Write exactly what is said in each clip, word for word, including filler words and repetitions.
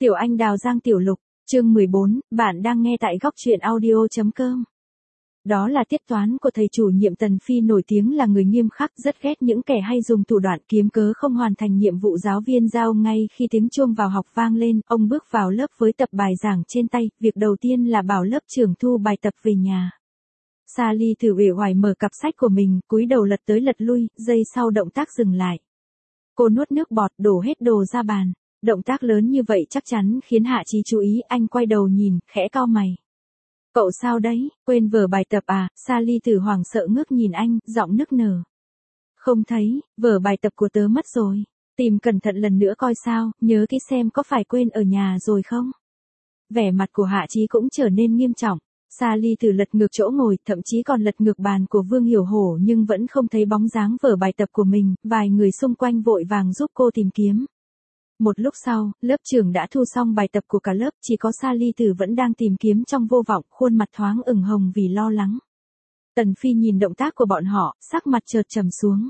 Tiểu Anh Đào Giang Tiểu Lục, chương mười bốn, bạn đang nghe tại góc truyện audio.com. Đó là tiết toán của thầy chủ nhiệm Tần Phi nổi tiếng là người nghiêm khắc, rất ghét những kẻ hay dùng thủ đoạn kiếm cớ không hoàn thành nhiệm vụ giáo viên giao. Ngay khi tiếng chuông vào học vang lên, ông bước vào lớp với tập bài giảng trên tay, việc đầu tiên là bảo lớp trưởng thu bài tập về nhà. Sally thử uể oải mở cặp sách của mình, cúi đầu lật tới lật lui, giây sau động tác dừng lại. Cô nuốt nước bọt, đổ hết đồ ra bàn. Động tác lớn như vậy chắc chắn khiến Hạ Chí chú ý, anh quay đầu nhìn, khẽ cau mày. Cậu sao đấy, quên vở bài tập à? Sally thử hoảng sợ ngước nhìn anh, giọng nức nở. Không thấy, vở bài tập của tớ mất rồi. Tìm cẩn thận lần nữa coi sao, nhớ kỹ xem có phải quên ở nhà rồi không? Vẻ mặt của Hạ Chí cũng trở nên nghiêm trọng. Sally thử lật ngược chỗ ngồi, thậm chí còn lật ngược bàn của Vương Hiểu Hổ nhưng vẫn không thấy bóng dáng vở bài tập của mình, vài người xung quanh vội vàng giúp cô tìm kiếm. Một lúc sau, lớp trưởng đã thu xong bài tập của cả lớp, chỉ có Sally Tử vẫn đang tìm kiếm trong vô vọng, khuôn mặt thoáng ửng hồng vì lo lắng. Tần Phi nhìn động tác của bọn họ, sắc mặt chợt trầm xuống.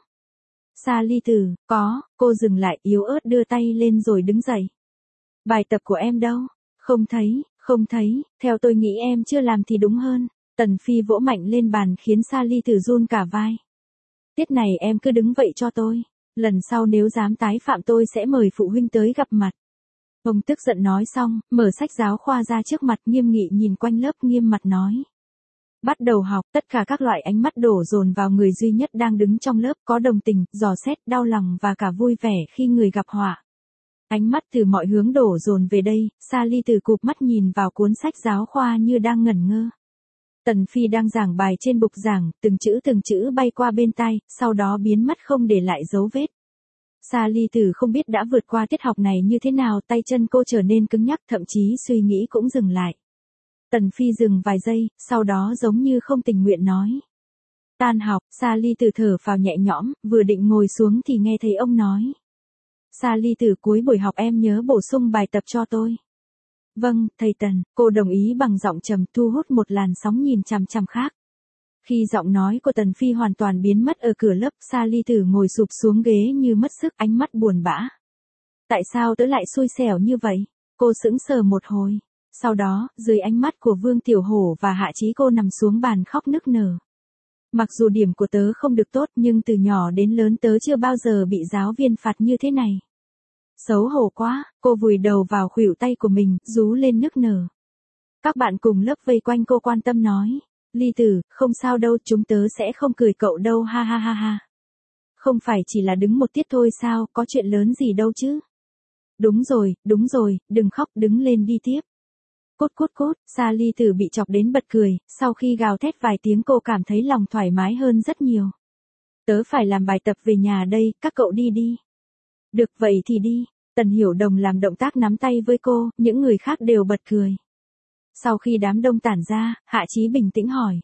Sally Tử, có, cô dừng lại, yếu ớt đưa tay lên rồi đứng dậy. Bài tập của em đâu? Không thấy, không thấy, theo tôi nghĩ em chưa làm thì đúng hơn. Tần Phi vỗ mạnh lên bàn khiến Sally Tử run cả vai. Tiết này em cứ đứng vậy cho tôi. Lần sau nếu dám tái phạm tôi sẽ mời phụ huynh tới gặp mặt. Ông tức giận nói xong, mở sách giáo khoa ra trước mặt, nghiêm nghị nhìn quanh lớp, nghiêm mặt nói. Bắt đầu học, tất cả các loại ánh mắt đổ dồn vào người duy nhất đang đứng trong lớp, có đồng tình, dò xét, đau lòng và cả vui vẻ khi người gặp họa. Ánh mắt từ mọi hướng đổ dồn về đây, Sally từ cụp mắt nhìn vào cuốn sách giáo khoa như đang ngẩn ngơ. Tần Phi đang giảng bài trên bục giảng, từng chữ từng chữ bay qua bên tai, sau đó biến mất không để lại dấu vết. Sally Tử không biết đã vượt qua tiết học này như thế nào, tay chân cô trở nên cứng nhắc, thậm chí suy nghĩ cũng dừng lại. Tần Phi dừng vài giây, sau đó giống như không tình nguyện nói. Tan học, Sally Tử thở phào nhẹ nhõm, vừa định ngồi xuống thì nghe thấy ông nói. Sally Tử, cuối buổi học em nhớ bổ sung bài tập cho tôi. Vâng, thầy Tần, cô đồng ý bằng giọng trầm, thu hút một làn sóng nhìn chằm chằm khác. Khi giọng nói của Tần Phi hoàn toàn biến mất ở cửa lớp, Sally Tử ngồi sụp xuống ghế như mất sức, ánh mắt buồn bã. Tại sao tớ lại xui xẻo như vậy? Cô sững sờ một hồi. Sau đó, dưới ánh mắt của Vương Tiểu Hổ và Hạ Chí, cô nằm xuống bàn khóc nức nở. Mặc dù điểm của tớ không được tốt nhưng từ nhỏ đến lớn tớ chưa bao giờ bị giáo viên phạt như thế này. Xấu hổ quá, cô vùi đầu vào khuỷu tay của mình, rú lên nức nở. Các bạn cùng lớp vây quanh cô quan tâm nói. Ly Tử, không sao đâu, chúng tớ sẽ không cười cậu đâu, ha ha ha ha. Không phải chỉ là đứng một tiết thôi sao, có chuyện lớn gì đâu chứ. Đúng rồi, đúng rồi, đừng khóc, đứng lên đi tiếp. Cốt cốt cốt, Sally Tử bị chọc đến bật cười, sau khi gào thét vài tiếng cô cảm thấy lòng thoải mái hơn rất nhiều. Tớ phải làm bài tập về nhà đây, các cậu đi đi. Được vậy thì đi. Tần Hiểu Đồng làm động tác nắm tay với cô, những người khác đều bật cười. Sau khi đám đông tản ra, Hạ Chí bình tĩnh hỏi.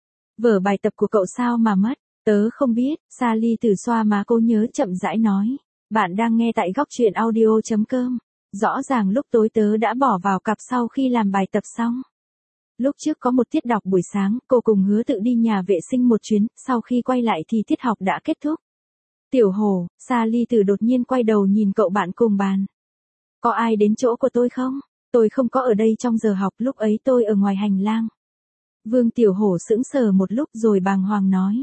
Vở bài tập của cậu sao mà mất? Tớ không biết, Sally Tử xoa má cô nhớ chậm rãi nói. Bạn đang nghe tại góc truyện audio.com. Rõ ràng lúc tối tớ đã bỏ vào cặp sau khi làm bài tập xong. Lúc trước có một tiết đọc buổi sáng, cô cùng hứa tự đi nhà vệ sinh một chuyến, sau khi quay lại thì tiết học đã kết thúc. Tiểu Hồ, Sally Tử đột nhiên quay đầu nhìn cậu bạn cùng bàn. Có ai đến chỗ của tôi không? Tôi không có ở đây trong giờ học, lúc ấy tôi ở ngoài hành lang. Vương Tiểu Hổ sững sờ một lúc rồi bàng hoàng nói.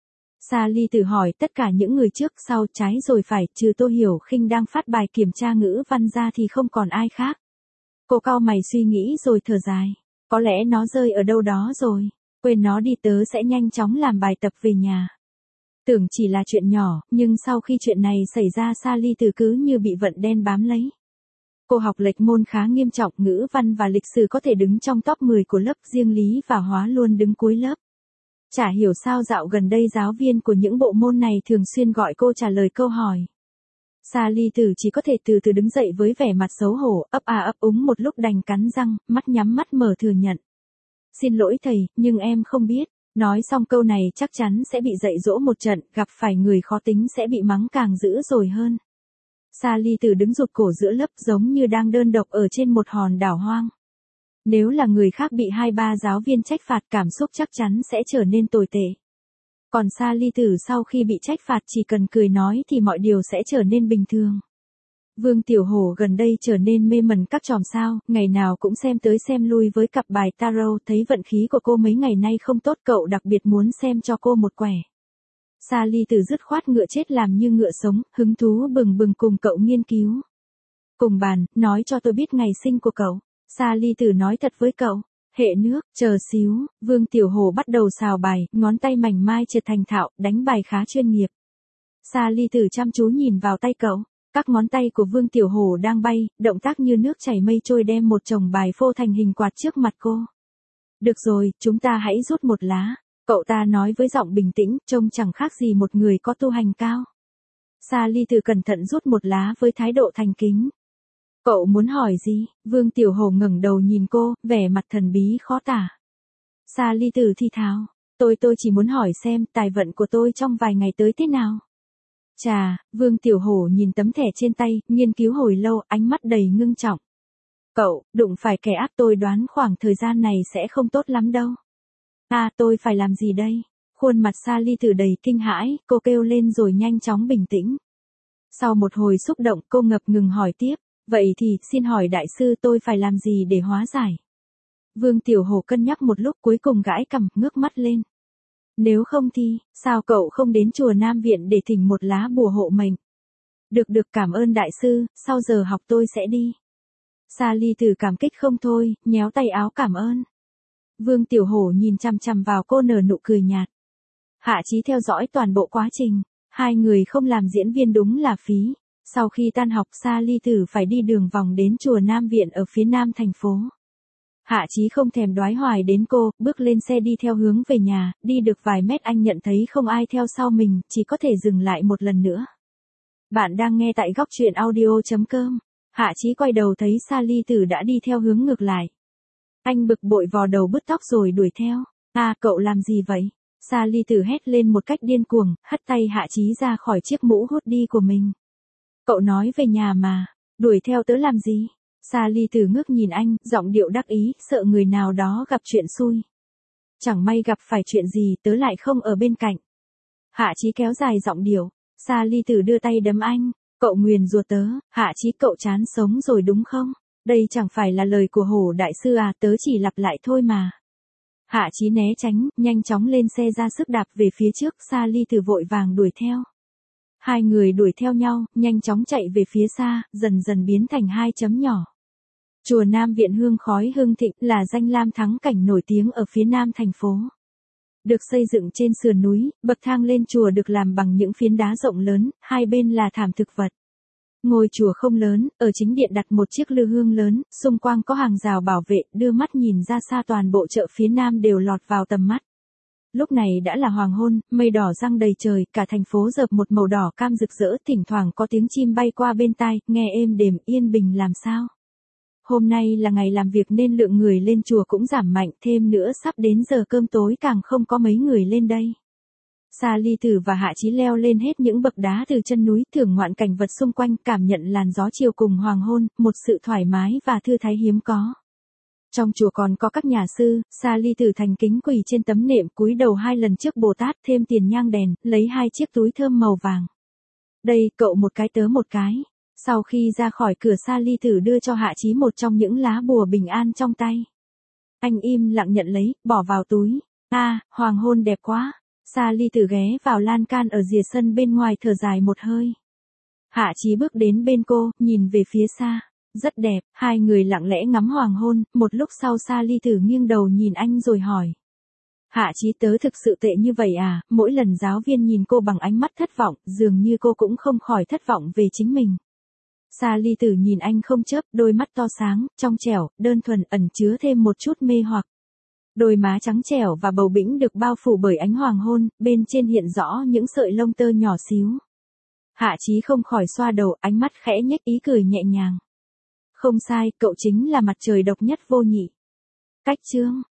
Sally Tử hỏi tất cả những người trước sau trái rồi phải, trừ Tô Hiểu Khinh đang phát bài kiểm tra ngữ văn ra thì không còn ai khác. Cô cau mày suy nghĩ rồi thở dài. Có lẽ nó rơi ở đâu đó rồi. Quên nó đi, tớ sẽ nhanh chóng làm bài tập về nhà. Tưởng chỉ là chuyện nhỏ, nhưng sau khi chuyện này xảy ra Sally Tử cứ như bị vận đen bám lấy. Cô học lệch môn khá nghiêm trọng, ngữ văn và lịch sử có thể đứng trong top mười của lớp, riêng lý và hóa luôn đứng cuối lớp. Chả hiểu sao dạo gần đây giáo viên của những bộ môn này thường xuyên gọi cô trả lời câu hỏi. Sally Tử chỉ có thể từ từ đứng dậy với vẻ mặt xấu hổ, ấp à ấp úng một lúc đành cắn răng, mắt nhắm mắt mở thừa nhận. Xin lỗi thầy, nhưng em không biết. Nói xong câu này chắc chắn sẽ bị dạy dỗ một trận, gặp phải người khó tính sẽ bị mắng càng dữ rồi hơn. Sally Tử đứng rụt cổ giữa lớp giống như đang đơn độc ở trên một hòn đảo hoang. Nếu là người khác bị hai ba giáo viên trách phạt, cảm xúc chắc chắn sẽ trở nên tồi tệ. Còn Sally Tử sau khi bị trách phạt chỉ cần cười nói thì mọi điều sẽ trở nên bình thường. Vương Tiểu Hổ gần đây trở nên mê mẩn các chòm sao, ngày nào cũng xem tới xem lui với cặp bài tarot, thấy vận khí của cô mấy ngày nay không tốt, cậu đặc biệt muốn xem cho cô một quẻ. Sa Ly Tử dứt khoát ngựa chết làm như ngựa sống, hứng thú bừng bừng cùng cậu nghiên cứu. Cùng bàn, nói cho tôi biết ngày sinh của cậu. Sa Ly Tử nói thật với cậu. Hệ nước, chờ xíu, Vương Tiểu Hổ bắt đầu xào bài, ngón tay mảnh mai trượt thành thạo, đánh bài khá chuyên nghiệp. Sa Ly Tử chăm chú nhìn vào tay cậu. Các ngón tay của Vương Tiểu Hổ đang bay, động tác như nước chảy mây trôi đem một chồng bài phô thành hình quạt trước mặt cô. Được rồi, chúng ta hãy rút một lá. Cậu ta nói với giọng bình tĩnh, trông chẳng khác gì một người có tu hành cao. Sa Ly Tử cẩn thận rút một lá với thái độ thành kính. Cậu muốn hỏi gì? Vương Tiểu Hổ ngẩng đầu nhìn cô, vẻ mặt thần bí khó tả. Sa Ly Tử thi tháo. Tôi tôi chỉ muốn hỏi xem tài vận của tôi trong vài ngày tới thế nào. Chà, Vương Tiểu Hổ nhìn tấm thẻ trên tay, nghiên cứu hồi lâu, ánh mắt đầy ngưng trọng. Cậu, đụng phải kẻ ác, tôi đoán khoảng thời gian này sẽ không tốt lắm đâu. À, tôi phải làm gì đây? Khuôn mặt Sa Ly Tử đầy kinh hãi, cô kêu lên rồi nhanh chóng bình tĩnh. Sau một hồi xúc động, cô ngập ngừng hỏi tiếp, vậy thì, xin hỏi đại sư tôi phải làm gì để hóa giải? Vương Tiểu Hổ cân nhắc một lúc cuối cùng gãi cằm, ngước mắt lên. Nếu không thì, sao cậu không đến chùa Nam Viện để thỉnh một lá bùa hộ mệnh? Được được, cảm ơn đại sư, sau giờ học tôi sẽ đi. Sa Ly Tử cảm kích không thôi, nhéo tay áo cảm ơn. Vương Tiểu Hổ nhìn chằm chằm vào cô nở nụ cười nhạt. Hạ Chí theo dõi toàn bộ quá trình, hai người không làm diễn viên đúng là phí. Sau khi tan học, Sa Ly Tử phải đi đường vòng đến chùa Nam Viện ở phía nam thành phố. Hạ Chí không thèm đoái hoài đến cô, bước lên xe đi theo hướng về nhà, đi được vài mét anh nhận thấy không ai theo sau mình, chỉ có thể dừng lại một lần nữa. Bạn đang nghe tại góc truyện audio chấm com. Hạ Chí quay đầu thấy Sa Ly Tử đã đi theo hướng ngược lại. Anh bực bội vò đầu bứt tóc rồi đuổi theo. À, cậu làm gì vậy? Sa Ly Tử hét lên một cách điên cuồng, hất tay Hạ Chí ra khỏi chiếc mũ hút đi của mình. Cậu nói về nhà mà, đuổi theo tớ làm gì? Sa Ly Tử ngước nhìn anh, giọng điệu đắc ý, sợ người nào đó gặp chuyện xui. Chẳng may gặp phải chuyện gì, tớ lại không ở bên cạnh. Hạ Chí kéo dài giọng điệu. Sa Ly Tử đưa tay đấm anh. Cậu nguyền rủa tớ. Hạ Chí, cậu chán sống rồi đúng không? Đây chẳng phải là lời của Hổ đại sư à, tớ chỉ lặp lại thôi mà. Hạ Chí né tránh, nhanh chóng lên xe ra sức đạp về phía trước, Sa Ly Tử vội vàng đuổi theo. Hai người đuổi theo nhau, nhanh chóng chạy về phía xa, dần dần biến thành hai chấm nhỏ. Chùa Nam Viện hương khói hương thịnh là danh lam thắng cảnh nổi tiếng ở phía nam thành phố. Được xây dựng trên sườn núi, bậc thang lên chùa được làm bằng những phiến đá rộng lớn, hai bên là thảm thực vật. Ngôi chùa không lớn, ở chính điện đặt một chiếc lư hương lớn, xung quanh có hàng rào bảo vệ, đưa mắt nhìn ra xa toàn bộ chợ phía nam đều lọt vào tầm mắt. Lúc này đã là hoàng hôn, mây đỏ giăng đầy trời, cả thành phố dợp một màu đỏ cam rực rỡ, thỉnh thoảng có tiếng chim bay qua bên tai, nghe êm đềm, yên bình làm sao. Hôm nay là ngày làm việc nên lượng người lên chùa cũng giảm mạnh, thêm nữa sắp đến giờ cơm tối càng không có mấy người lên đây. Sa Ly Tử và Hạ Chí leo lên hết những bậc đá từ chân núi, thưởng ngoạn cảnh vật xung quanh, cảm nhận làn gió chiều cùng hoàng hôn, một sự thoải mái và thư thái hiếm có. Trong chùa còn có các nhà sư, Sa Ly Tử thành kính quỳ trên tấm nệm cúi đầu hai lần trước Bồ Tát, thêm tiền nhang đèn, lấy hai chiếc túi thơm màu vàng. Đây, cậu một cái tớ một cái. Sau khi ra khỏi cửa, Sa Ly Tử đưa cho Hạ Chí một trong những lá bùa bình an trong tay. Anh im lặng nhận lấy, bỏ vào túi. À, hoàng hôn đẹp quá. Sa Ly Tử ghé vào lan can ở rìa sân bên ngoài thở dài một hơi. Hạ Chí bước đến bên cô, nhìn về phía xa. Rất đẹp, hai người lặng lẽ ngắm hoàng hôn, một lúc sau Sa Ly Tử nghiêng đầu nhìn anh rồi hỏi. Hạ Chí, tớ thực sự tệ như vậy à? Mỗi lần giáo viên nhìn cô bằng ánh mắt thất vọng, dường như cô cũng không khỏi thất vọng về chính mình. Sa Ly Tử nhìn anh không chớp, đôi mắt to sáng, trong trẻo, đơn thuần, ẩn chứa thêm một chút mê hoặc. Đôi má trắng trẻo và bầu bĩnh được bao phủ bởi ánh hoàng hôn, bên trên hiện rõ những sợi lông tơ nhỏ xíu. Hạ Chí không khỏi xoa đầu, ánh mắt khẽ nhếch ý cười nhẹ nhàng. Không sai, cậu chính là mặt trời độc nhất vô nhị. Cách chương